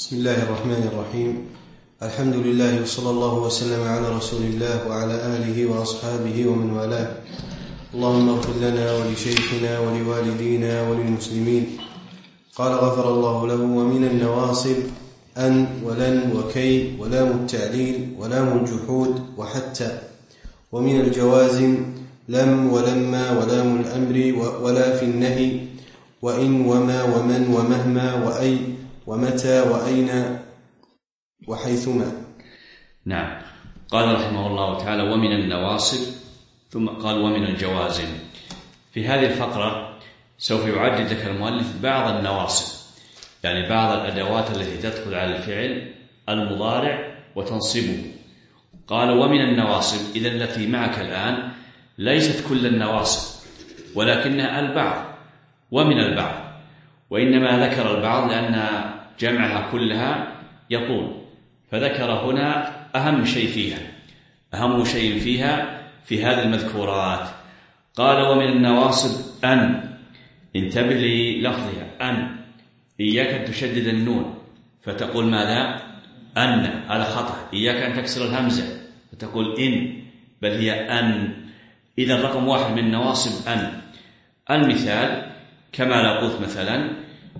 بسم الله الرحمن الرحيم. الحمد لله وصلى الله وسلم على رسول الله وعلى آله وأصحابه ومن والاه. اللهم اغفر لنا ولشيخنا ولوالدينا وللمسلمين. قال غفر الله له: ومن النواصب أن ولن وكي ولام التعليل ولام الجحود وحتى. ومن الجوازم لم ولما ولام الأمر ولا في النهي وإن وما ومن ومهما وأي ومتى وأين وحيثما. نعم. قال رحمه الله تعالى: ومن النواصب، ثم قال: ومن الجوازم. في هذه الفقرة سوف يعدد لك المؤلف بعض النواصب، يعني بعض الأدوات التي تدخل على الفعل المضارع وتنصبه. قال: ومن النواصب، إذا التي معك الآن ليست كل النواصب ولكنها البعض ومن البعض، وإنما ذكر البعض لأن جمعها كلها يطول، فذكر هنا أهم شيء فيها في هذه المذكورات. قال: ومن النواصب أن. انتبه للفظها أن، إياك أن تشدد النون فتقول ماذا؟ أن، هذا خطأ. إياك أن تكسر الهمزة فتقول إن، بل هي أن. إذا رقم واحد من النواصب أن. المثال كما لو قلت مثلا: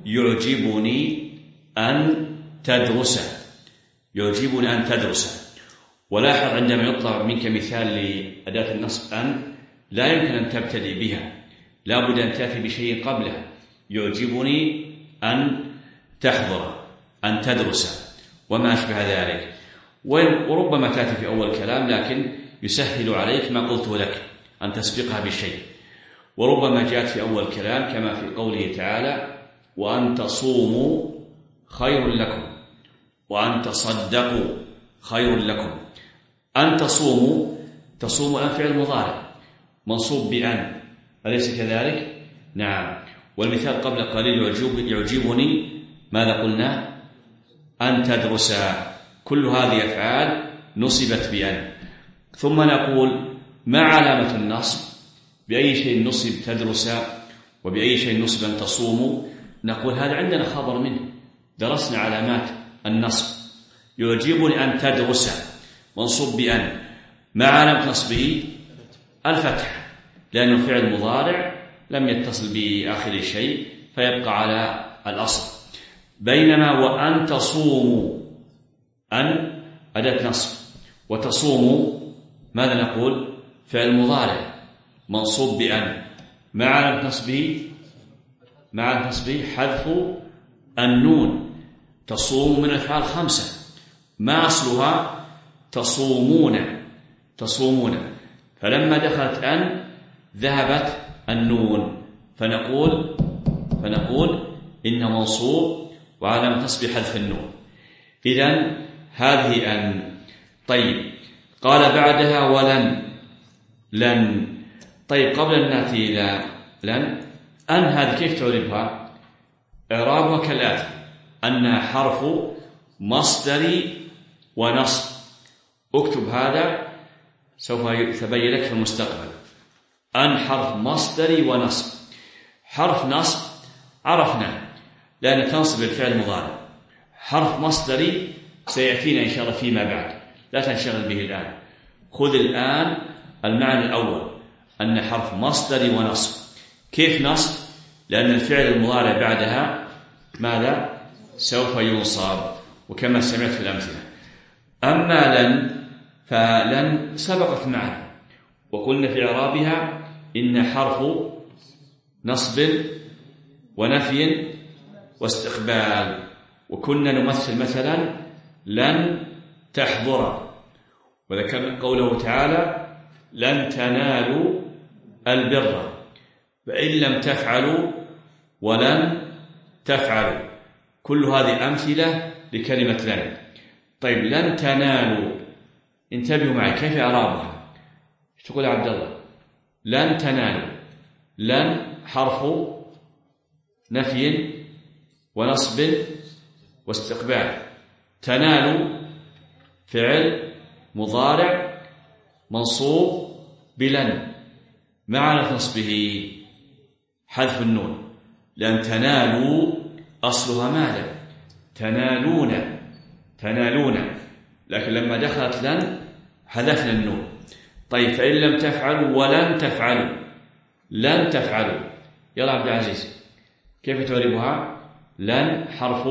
يعجبني أن تدرس. يعجبني أن تدرس. ولاحظ عندما يطلب منك مثال لأداة النصب أن لا يمكن أن تبتدئ بها، لا بد أن تأتي بشيء قبلها. يعجبني أن تحضر، أن تدرس، وما أشبه ذلك. وربما تأتي في أول كلام، لكن يسهل عليك ما قلته لك أن تسبقها بشيء. وربما جاءت في أول كلام كما في قوله تعالى: وأن تصوموا خير لكم وأن تصدقوا خير لكم. أن تصوموا، تصوموا الآن فعل مضارع منصوب بأن، أليس كذلك؟ نعم. والمثال قبل قليل: يعجبني ماذا قلنا؟ أن تدرس. كل هذه أفعال نصبت بأن. ثم نقول: ما علامة النصب؟ بأي شيء نصب تدرس وبأي شيء نصب أن تصوموا؟ نقول هذا عندنا خبر منه، درسنا علامات النصب. يعجبني أن تدرس منصوب بأن، ما علامة نصبه؟ الفتح، لأنه فعل مضارع لم يتصل بآخر شيء فيبقى على الأصل. بينما وأن تصوموا، أن أداة نصب، وتصوموا ماذا نقول؟ فعل مضارع منصوب بأن، ما علامة نصبه؟ مع نصبه حذف النون. تصوم من الأفعال 5، ما أصلها؟ تصومون. تصومون، فلما دخلت أن ذهبت النون، فنقول إنه منصوب وعلامة نصبه حذف النون. إذن هذه أن. طيب، قال بعدها: ولن. لن. طيب، قبل أن نأتي إلى لن، أن هذه كيف تعرفها؟ إعرابها كالآتي: أنها حرف مصدر ونصب. اكتب هذا، سوف يتبين لك في المستقبل. أن حرف مصدر ونصب. حرف نصب عرفنا لأن تنصب الفعل المضارع. حرف مصدري سيأتينا إن شاء الله فيما بعد، لا تنشغل به الآن. خذ الآن المعنى الأول، أن حرف مصدر ونصب. كيف نصب؟ لأن الفعل المضارع بعدها ماذا؟ سوف ينصب، وكما سمعت في الأمثلة. أما لن فلن سبقت معنا، وقلنا في إعرابها إن حرف نصب ونفي واستقبال. وكنا نمثل مثلا: لن تحضر، وذكرنا قوله تعالى: لن تنالوا البر فإن لم تفعلوا ولن تفعلوا. كل هذه أمثلة لكلمة لن. طيب، لن تنالوا، انتبهوا معي كيف إعرابها. تقول عبد الله: لن تنالوا. لن حرف نفي ونصب واستقبال. تنالوا فعل مضارع منصوب بلن، معنى نصبه حذف النون، لأن تنالوا أصلها ماذا؟ تنالون، لكن لما دخلت لن حذفنا النون. طيب فإن لم تفعلوا ولن تفعلوا، لن تفعلوا. يلا عبد العزيز كيف تعربها؟ لن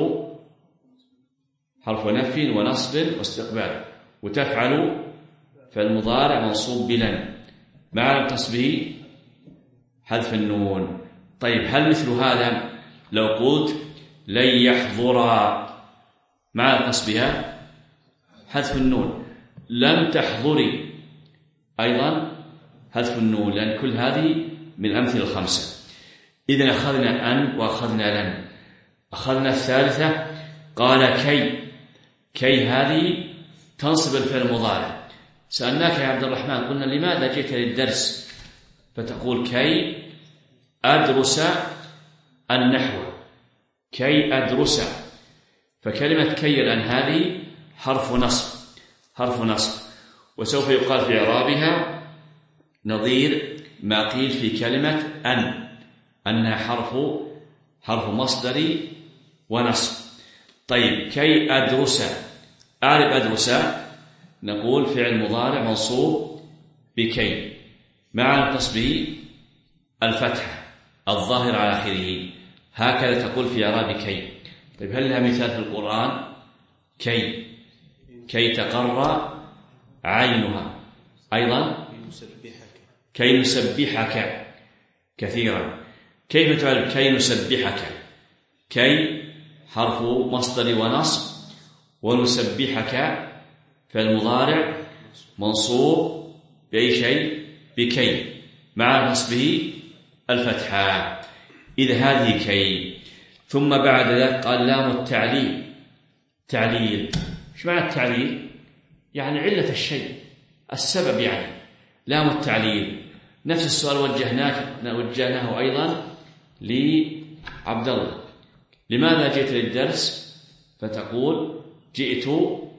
حرف نفي ونصب واستقبال، وتفعلوا فالمضارع منصوب بلن مع نصبه حذف النون. طيب هل مثل هذا لو قلت لن يحضرا مع نصبها حذف النون، لم تحضري أيضا حذف النون، لأن كل هذه من الأمثلة الخمسة. إذن أخذنا أن وأخذنا لن. أخذنا الثالثة، قال كي هذه تنصب الفعل المضارع. سألناك يا عبد الرحمن قلنا لماذا جئت للدرس؟ فتقول كي أدرس النحو، كي أدرس. فكلمة كي الآن هذه حرف نصب، وسوف يقال في إعرابها نظير ما قيل في كلمة أنها حرف مصدري ونصب. طيب كي أدرس، أعرف أدرس، نقول فعل مضارع منصوب بكي مع نصبه الفتحة الظاهر على آخره، هكذا تقول في إعراب كي. طيب هل لها مثال في القرآن؟ كي تقر عينها، أيضا كي نسبحك كثيرا. كيف تعرف كي نسبحك؟ كي حرف مصدر ونصب، ونسبحك فالمضارع منصوب بأي شيء؟ بكي مع نصبه الفتحة. إذا هذه كي. ثم بعد ذلك قال لام التعليل. ايش معنى التعليل؟ يعني علة الشيء، السبب. يعني لام التعليل نفس السؤال وجهناه أيضا لعبد الله، لماذا جئت للدرس؟ فتقول جئت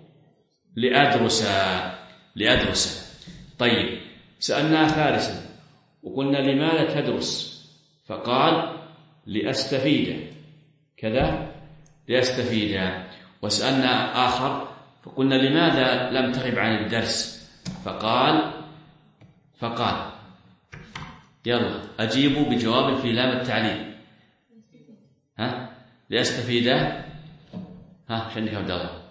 لأدرس. طيب سألناه ثالثا وقلنا لماذا تدرس؟ فقال لأستفيد، كذا لأستفيد. وسألنا آخر فقلنا لماذا لم تغب عن الدرس؟ فقال يلا أجيبوا بجواب في لام التعليل. لأستفيد. شنو عبد الله؟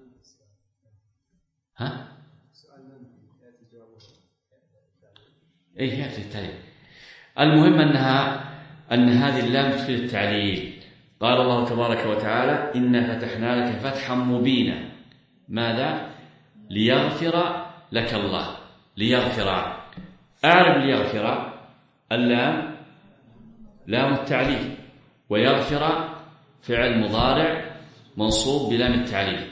يأتي التعليل. المهم أن هذه اللام تفيد التعليل. قال الله تبارك وتعالى إنا فتحنا لك فتحا مبينا. ماذا؟ ليغفر لك الله. ليغفر، أعرف ليغفر اللام لام التعليل، ويغفر فعل مضارع منصوب بلام التعليل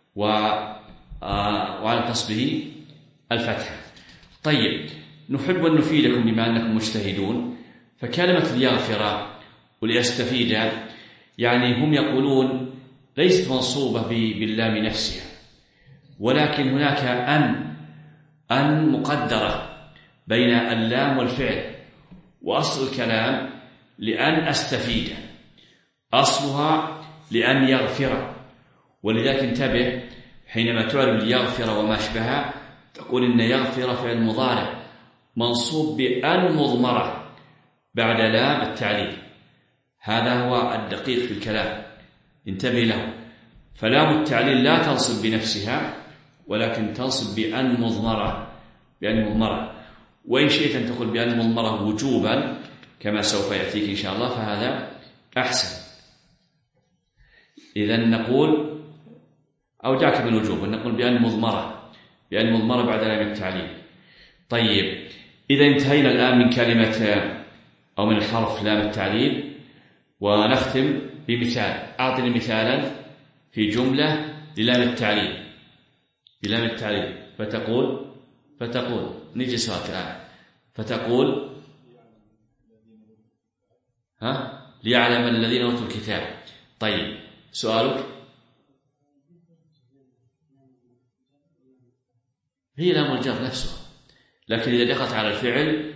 وعلى نصبه الفتحة. طيب نحب أن نفيدكم بما أنكم مجتهدون، فكلمة ليغفر وليستفيد يعني هم يقولون ليست منصوبة باللام نفسها، ولكن هناك أن مقدرة بين اللام والفعل. وأصل الكلام لأن أستفيد، أصلها لأن يغفر. ولذلك انتبه حينما تعرف ليغفر وما أشبهها تقول إن يغفر فعل مضارع منصوب بأن مضمرة بعد لام التعليل. هذا هو الدقيق في الكلام، انتبه له. فلام التعليل لا تنصب بنفسها ولكن تنصب بأن مضمرة، وإن شئت أن تقول بأن مضمرة وجوبا كما سوف يأتيك إن شاء الله فهذا أحسن. إذن نقول أو جاك بالوجوب نقول بأن مضمرة بعد لام التعليل. طيب إذا انتهينا الآن من كلمة أو من الحرف لام التعليل، ونختم بمثال. أعطني مثالا في جملة للام التعليل. فتقول نجي سؤال الآن. فتقول ليعلم الذين أوتوا الكتاب. طيب سؤالك؟ هي لام الجر نفسها، لكن إذا دخلت على الفعل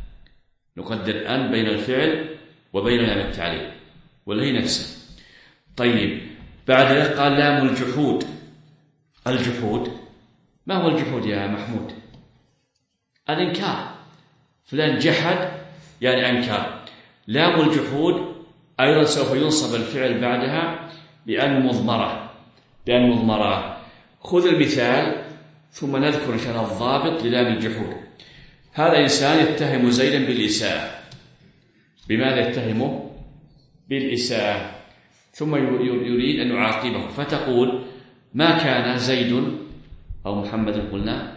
نقدر أن بين الفعل وبين لام التعليل، ولا هي نفسها. طيب بعد ذلك قال لام الجحود. الجحود ما هو الجحود يا محمود؟ الإنكار. فلان جحد يعني أنكر. لام الجحود أيضا سوف ينصب الفعل بعدها بأن مضمرة. خذ المثال ثم نذكر إن شاء الله الضابط للام الجحود. هذا إنسان يتهم زيدا بالإساءة. بماذا يتهمه؟ بالإساءة. ثم يريد أن يعاقبه، فتقول ما كان زيد أو محمد قلنا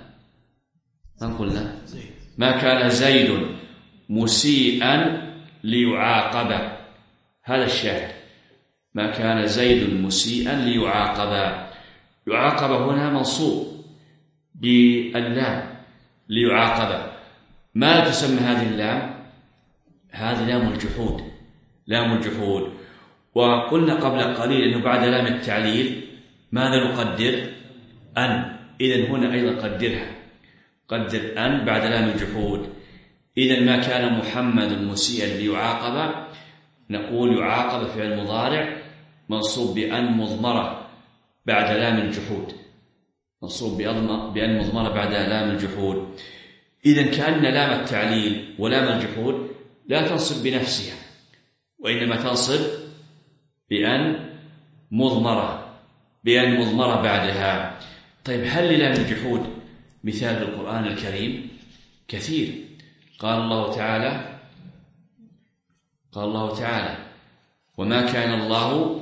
ما كان زيد مسيئا ليعاقب. هذا الشاهد، ما كان زيد مسيئا ليعاقب. يعاقب هنا منصوب باللام ليعاقب. ما تسمى هذه اللام؟ هذه لام الجحود. وقلنا قبل قليل أنه بعد لام التعليل ماذا نقدر؟ أن. إذن هنا أيضا قدر أن بعد لام الجحود. إذن ما كان محمد مسيئا ليعاقب، نقول يعاقب فعل مضارع منصوب بأن مضمرة بعد لام الجحود، بأن مضمرة بعد لام الجحود. إذن كأن لام التعليل ولام الجحود لا تنصب بنفسها، وإنما تنصب بأن مضمرة بعدها. طيب هل للام الجحود مثال في القرآن الكريم؟ كثير. قال الله تعالى وما كان الله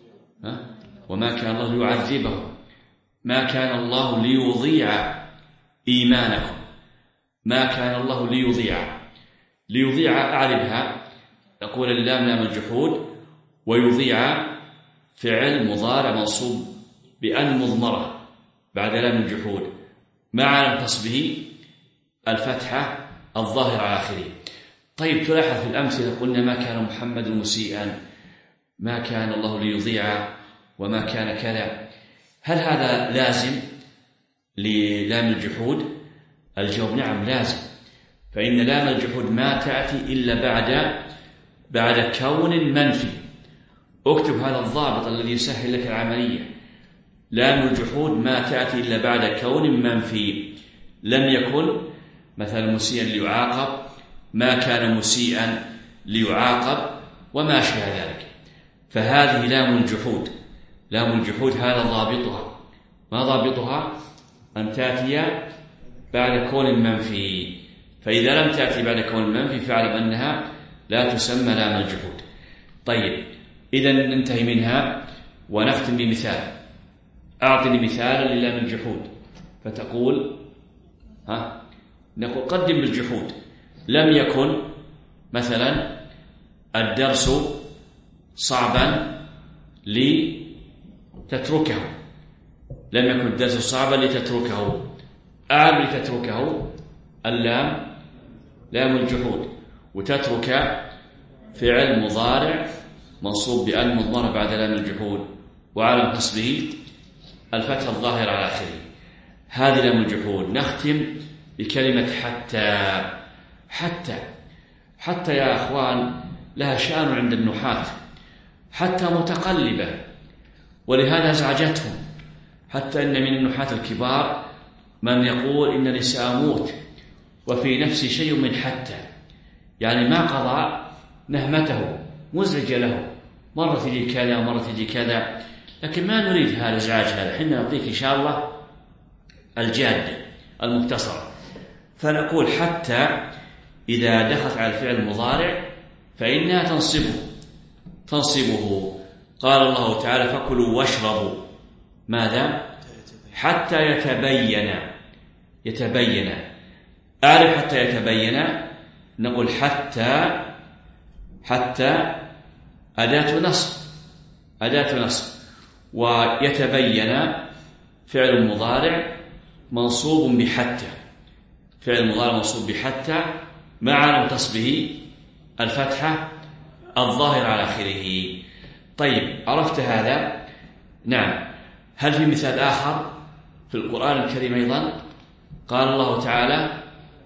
ليعذبهم، ما كان الله ليضيع إيمانكم. ما كان الله ليضيع أعربها، نقول اللام لام الجحود، ويضيع فعل مضارع منصوب بأن مضمرة بعد لام الجحود مع علامة نصبه الفتحة الظاهرة على آخره. طيب تلاحظ في الأمثلة قلنا ما كان محمد مسيئا، ما كان الله ليضيع، وما كان كذا. هل هذا لازم للام الجحود؟ الجواب نعم لازم، فإن لام الجحود ما تأتي إلا بعد كون منفي. اكتب هذا الضابط الذي يسهل لك العملية. لام الجحود ما تأتي إلا بعد كون منفي. لم يكن مثلا مسيئا ليعاقب، ما كان مسيئا ليعاقب، وما أشبه ذلك. فهذه لام الجحود هذا ضابطها. ما ضابطها؟ أن تأتي بعد كون منفي. فإذا لم تأتي بعد كون منفي فاعلم أنها لا تسمى لام الجحود. طيب إذا ننتهي منها ونختم بمثال. أعطني مثالا للام الجحود. فتقول نقول قدم بالجحود. لم يكن مثلا الدرس صعبا لتتركه. لم يكن الدرس صعبا لتتركه. أعرب لتتركه اللام لام الجحود، وتترك فعل مضارع منصوب بأن مضمرة بعد لام الجحود وعلى نصبه الفتحة الظاهرة على آخره. هذه لام الجحود. نختم بكلمة حتى يا أخوان لها شأن عند النحاة، حتى متقلبة، ولهذا ازعجتهم. حتى إن من النحاة الكبار من يقول إنني سأموت وفي نفسي شيء من حتى، يعني ما قضى نهمته، مزعجة له، مرة تجي كذا ومرة تجي كذا. لكن ما نريد هذا الازعاج هذا، حنا نعطيك إن شاء الله الجادة المختصرة. فنقول حتى إذا دخلت على الفعل المضارع فإنها تنصبه. قال الله تعالى فكلوا واشربوا ماذا؟ حتى يتبين. أعرف حتى يتبين. نقول حتى أداة نصب، ويتبين فعل مضارع منصوب بحتى مع علامة نصبه الفتحة الظاهرة على آخره. طيب عرفت هذا؟ نعم. هل في مثال آخر في القرآن الكريم أيضا؟ قال الله تعالى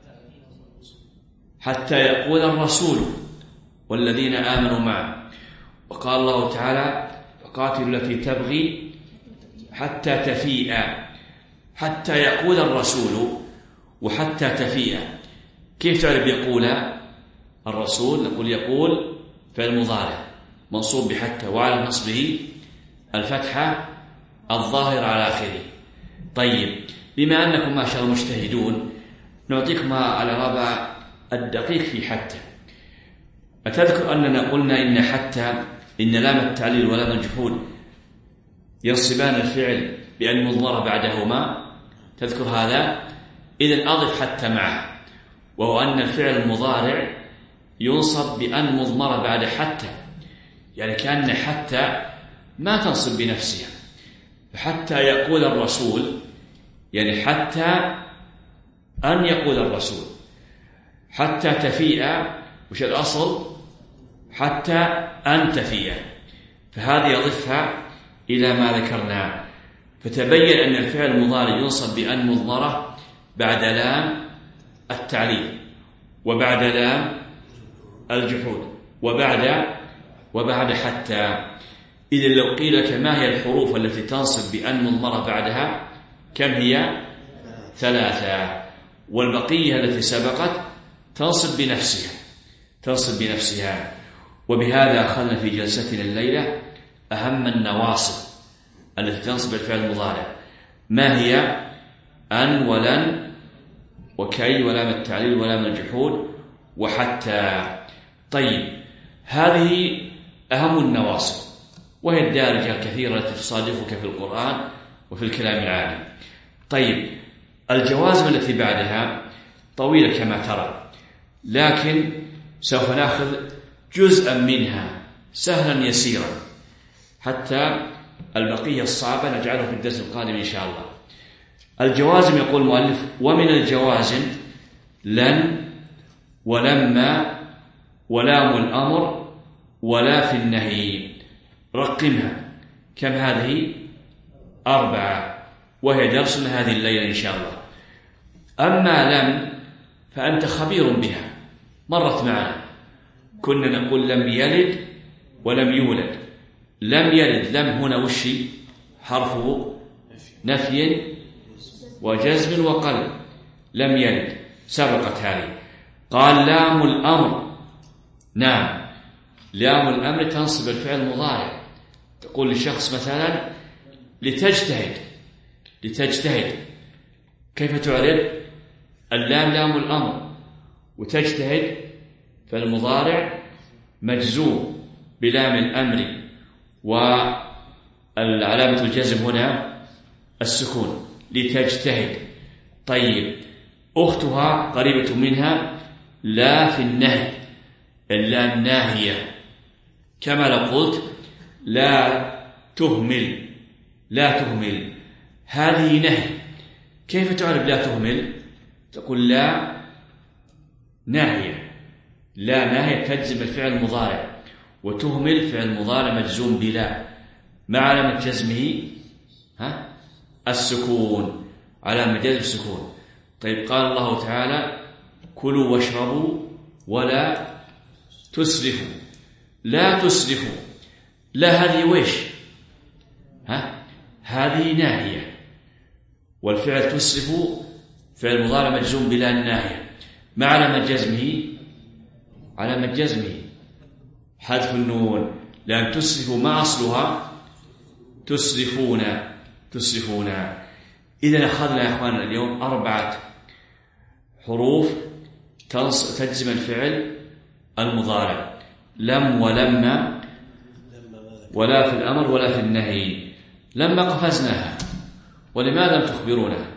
حتى يقول الرسول والذين آمنوا معه. وقال الله تعالى وقاتلوا التي تبغي حتى تفيء، حتى يقول الرسول وحتى تفيء. كيف تعرف يقول الرسول؟ نقول يقول فعل مضارع منصوب بحتى وعلى نصبه الفتحة الظاهرة على آخره. طيب، بما أنكم ما شاء الله مجتهدون نعطيكم الإعراب الدقيق في حتى. أتذكر أننا قلنا إن حتى إن لام التعليل ولام الجحود ينصبان الفعل بأن مضمرة بعدهما؟ تذكر هذا؟ إذن أضف حتى معه، وهو أن الفعل المضارع ينصب بأن مضمرة بعد حتى، يعني كأن حتى ما تنصب بنفسها. فحتى يقول الرسول يعني حتى أن يقول الرسول. حتى تفيء وش الأصل؟ حتى أن تفيء، فهذه يضفها إلى ما ذكرنا. فتبين أن الفعل المضارع ينصب بأن مضمرة بعد لام التعليل وبعد لام الجحود وبعد حتى. إذن لو قيل لك ما هي الحروف التي تنصب بأن مضمرة بعدها؟ كم هي؟ 3، والبقية التي سبقت تنصب بنفسها. وبهذا أخذنا في جلستنا الليلة أهم النواصب التي تنصب الفعل المضارع. ما هي؟ أن ولن وكي ولام التعليل ولام الجحود وحتى. طيب، هذه أهم النواصب، وهي الدارجة الكثيرة التي تصادفك في القرآن وفي الكلام العادي. طيب، الجوازم التي بعدها طويلة كما ترى، لكن سوف نأخذ جزءا منها سهلا يسيرا، حتى البقية الصعبة نجعله في الدرس القادم إن شاء الله. الجوازم يقول المؤلف: ومن الجوازم لن ولما ولام الأمر ولا في النهي. رقمها، كم هذه؟ 4، وهي درسنا هذه الليلة إن شاء الله. أما لم فأنت خبير بها، مرت معنا، كنا نقول لم يلد ولم يولد. لم يلد، لم هنا وش حرفه؟ نفي وجزم وقلب. لم يلد سبقت هذه. قال لام الأمر، نعم، لام الأمر تنصب الفعل المضارع. تقول لشخص مثلا لتجتهد، كيف تعرف؟ اللام لام الأمر، وتجتهد فالمضارع مجزوم بلام الأمر، والعلامة الجزم هنا السكون، لتجتهد. طيب، أختها قريبة منها لا في النهي، اللام ناهية، كما لو قلت لا تهمل. هذه نهي. كيف تعرف لا تهمل؟ تقول لا ناهية. لا ناهية تجزم الفعل المضارع، وتهمل فعل مضارع مجزوم بلا، مع علامة جزمه السكون، علامة جزم السكون. طيب، قال الله تعالى: كلوا واشربوا ولا تسرفوا. لا تسرفوا، لا هذه ويش؟ هذه ناهية، والفعل تسرفوا فعل مضارع مجزوم بلا الناهية، مع علامة جزمه حذف النون، لأن تسرفوا ما أصلها تسرفون. إذن أخذنا يا أخواننا اليوم 4 حروف تجزم الفعل المضارع: لم ولما ولا في الأمر ولا في النهي. لما قفزناها، ولماذا لم تخبرونا؟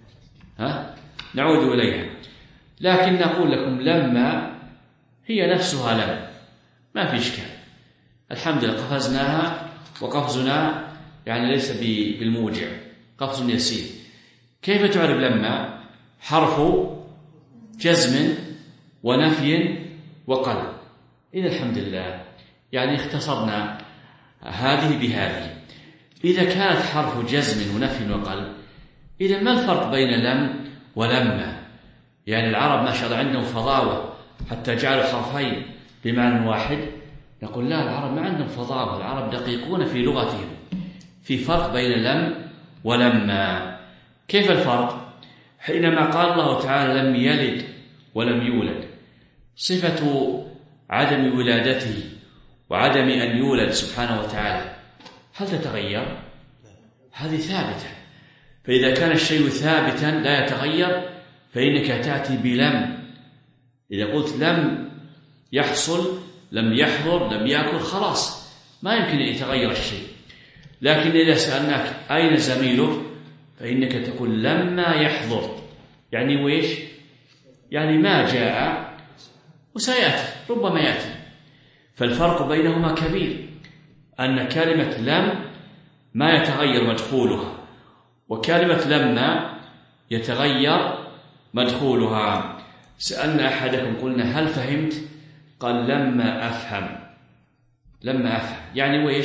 نعود إليها، لكن نقول لكم لما هي نفسها لم، ما في إشكال، الحمد لله قفزناها، وقفزنا يعني ليس بالموجع، قفز يسير. كيف تعرف لما؟ حرف جزم ونفي وقلب. إذا الحمد لله يعني اختصرنا هذه بهذه. إذا كانت حرف جزم ونفي وقلب، إذا ما الفرق بين لم ولما؟ يعني العرب ما شاء الله عندهم فضاوة حتى جعلوا حرفين بمعنى واحد. نقول لا، العرب ما عندهم فضاوة، العرب دقيقون في لغتهم. في فرق بين لم ولما. كيف الفرق؟ حينما قال الله تعالى لم يلد ولم يولد، صفة عدم ولادته وعدم أن يولد سبحانه وتعالى هل تتغير؟ هذه ثابتة. فإذا كان الشيء ثابتا لا يتغير فإنك تأتي بلم. إذا قلت لم يحصل، لم يحضر، لم يأكل، خلاص ما يمكن أن يتغير الشيء. لكن إذا سألناك أين زميلك فإنك تقول لما يحضر، يعني ويش؟ يعني ما جاء وسيأتي، ربما يأتي. فالفرق بينهما كبير، أن كلمة لم ما يتغير مدخولها، وكلمة لما يتغير مدخولها. سألنا أحدكم قلنا هل فهمت؟ قال لما أفهم. لما أفهم يعني ويش؟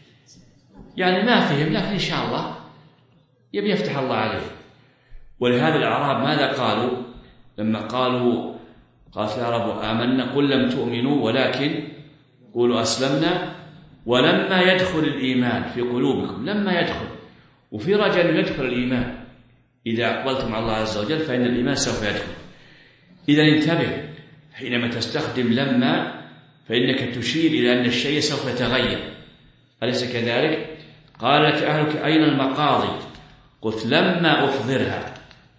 يعني ما فهم، لكن إن شاء الله يبي يفتح الله عليه. ولهذا الأعراب ماذا قالوا لما قالت العرب آمنا قل لم تؤمنوا ولكن قولوا أسلمنا ولما يدخل الإيمان في قلوبكم. لما يدخل، وفي رجاء يدخل الإيمان. إذا أقبلتم على الله عز وجل فإن الإيمان سوف يدخل. إذا انتبه، حينما تستخدم لما فإنك تشير إلى أن الشيء سوف يتغير، أليس كذلك؟ قال لك أهلك أين المقاضي؟ قلت لما أحضرها.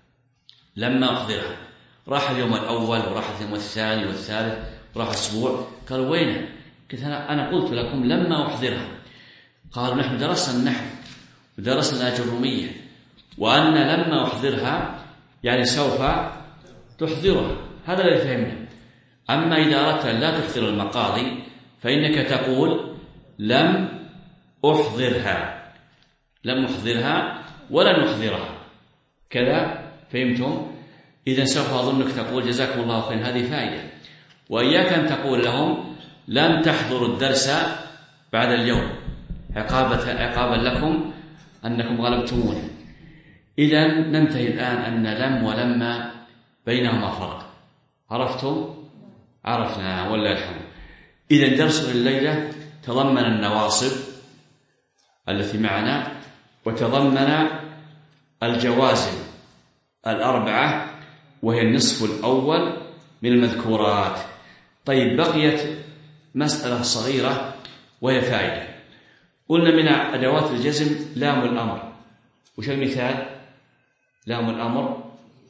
لما أحضرها، راح اليوم الأول وراح اليوم الثاني والثالث وراح أسبوع، قالوا وينها؟ قلت أنا قلت لكم لما أحضرها. قالوا نحن درسنا النحو ودرسنا الأجرومية، وأن لما أحضرها يعني سوف تحضرها، هذا الذي فهمنا. أما إذا أردت أن لا تحضر المقاضي فإنك تقول لم أحضرها، لم أحضرها ولن أحضرها، كذا فهمتم؟ إذا سوف أظنك تقول جزاكم الله خير، هذه فائدة. وإياك أن تقول لهم لم تحضروا الدرس بعد اليوم عقابا لكم أنكم غلبتمونا. إذا ننتهي الآن أن لم ولما بينهما فرق. عرفتم؟ عرفنا والله الحمد. إذا درس الليلة تضمن النواصب التي معنا، وتضمن الجوازم الأربعة وهي النصف الأول من المذكورات. طيب بقيت مسألة صغيرة وهي فائدة. قلنا من أدوات الجزم لام الأمر. وش المثال؟ لام الأمر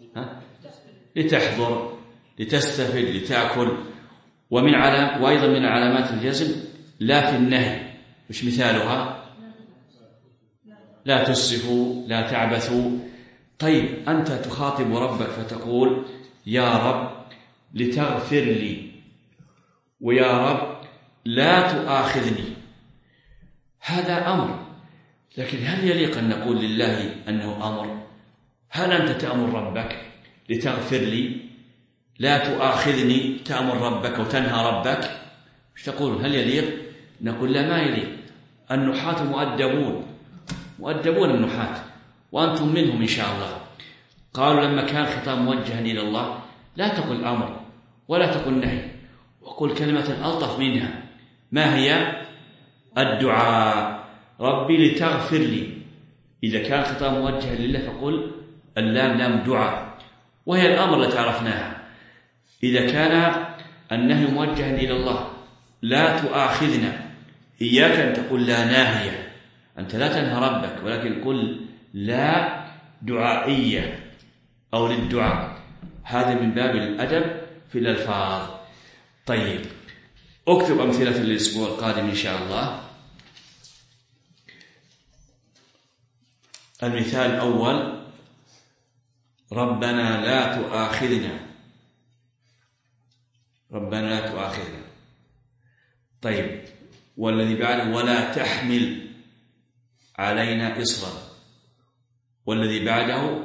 لتحضر، لتستفد، لتأكل. وأيضا من علامات الجزم لا في النهي. وش مثالها؟ لا تسرفوا، لا تعبثوا. طيب أنت تخاطب ربك فتقول يا رب لتغفر لي، ويا رب لا تؤاخذني. هذا أمر، لكن هل يليق أن نقول لله أنه أمر؟ هل أنت تأمر ربك لتغفر لي، لا تؤاخذني، تأمر ربك وتنهى ربك؟ مش تقول هل يليق؟ نقول لا، ما يليق. النحاة مؤدبون النحاة، وأنتم منهم إن شاء الله. قالوا لما كان خطاب موجها إلى الله لا تقل أمر ولا تقل نهي، وقل كلمة ألطف منها. ما هي؟ الدعاء. ربي لتغفر لي. إذا كان خطاب موجها لله فقل اللام لام دعاء، وهي الأمر التي عرفناها. إذا كان النهي موجها إلى الله لا تؤاخذنا، إياك أن تقول لا ناهية، أنت لا تنهى ربك، ولكن قل لا دعائية أو للدعاء. هذا من باب الأدب في الألفاظ. طيب اكتب أمثلة للأسبوع القادم إن شاء الله. المثال الأول ربنا لا تؤاخذنا. ربنا لا تؤاخذنا. طيب والذي بعده ولا تحمل علينا إصرا. والذي بعده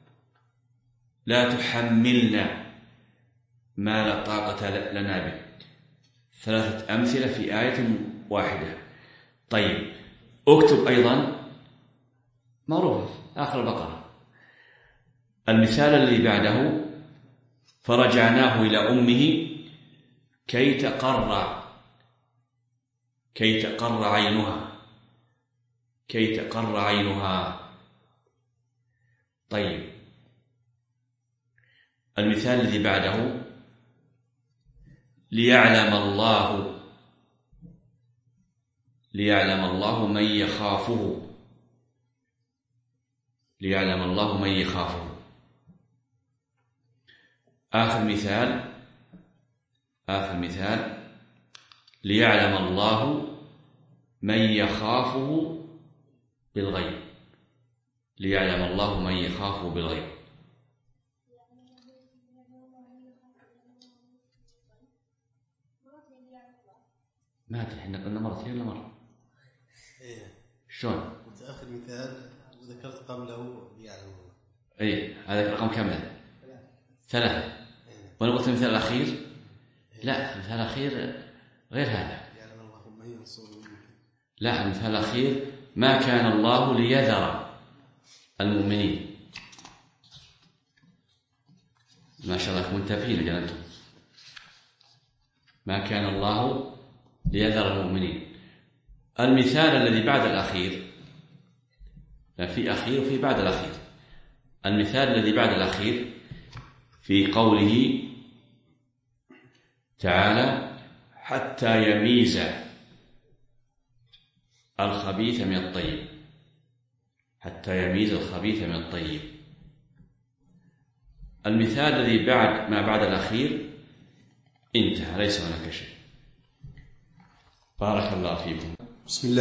لا تحملنا ما لا طاقة لنا به. 3 أمثلة في آية واحدة. طيب اكتب أيضا معروف آخر البقرة. المثال الذي بعده فرجعناه إلى أمه كي تقر كي تقر عينها، كي تقر عينها. طيب، المثال الذي بعده: ليعلم الله، ليعلم الله من يخافه، ليعلم الله من يخافه. آخر مثال، آخر مثال: ليعلم الله من يخافه بالغيب، ليعلم الله من يخافه بالغيب. ما أدري، احنا قلنا مرتين ولا مرة؟ إيه. شلون؟ قلت آخر مثال وذكرت قبله ليعلم الله. إيه، هذا رقم كم ذا؟ 3. وأنا قلت المثال الأخير؟ لا، المثال الأخير غير هذا. ليعلم الله من ينصره. لا، المثال الأخير: ما كان الله ليذر المؤمنين. ما شاء الله منتبهين يا أنتم. ما كان الله ليذر المؤمنين. المثال الذي بعد الأخير، في أخير وفي بعد الأخير. المثال الذي بعد الأخير في قوله تعالى: حتى يميز الخبيث من الطيب، حتى يميز الخبيث من الطيب. المثال الذي بعد ما بعد الأخير انتهى، ليس هناك شيء. بارك الله فيكم. بسم الله.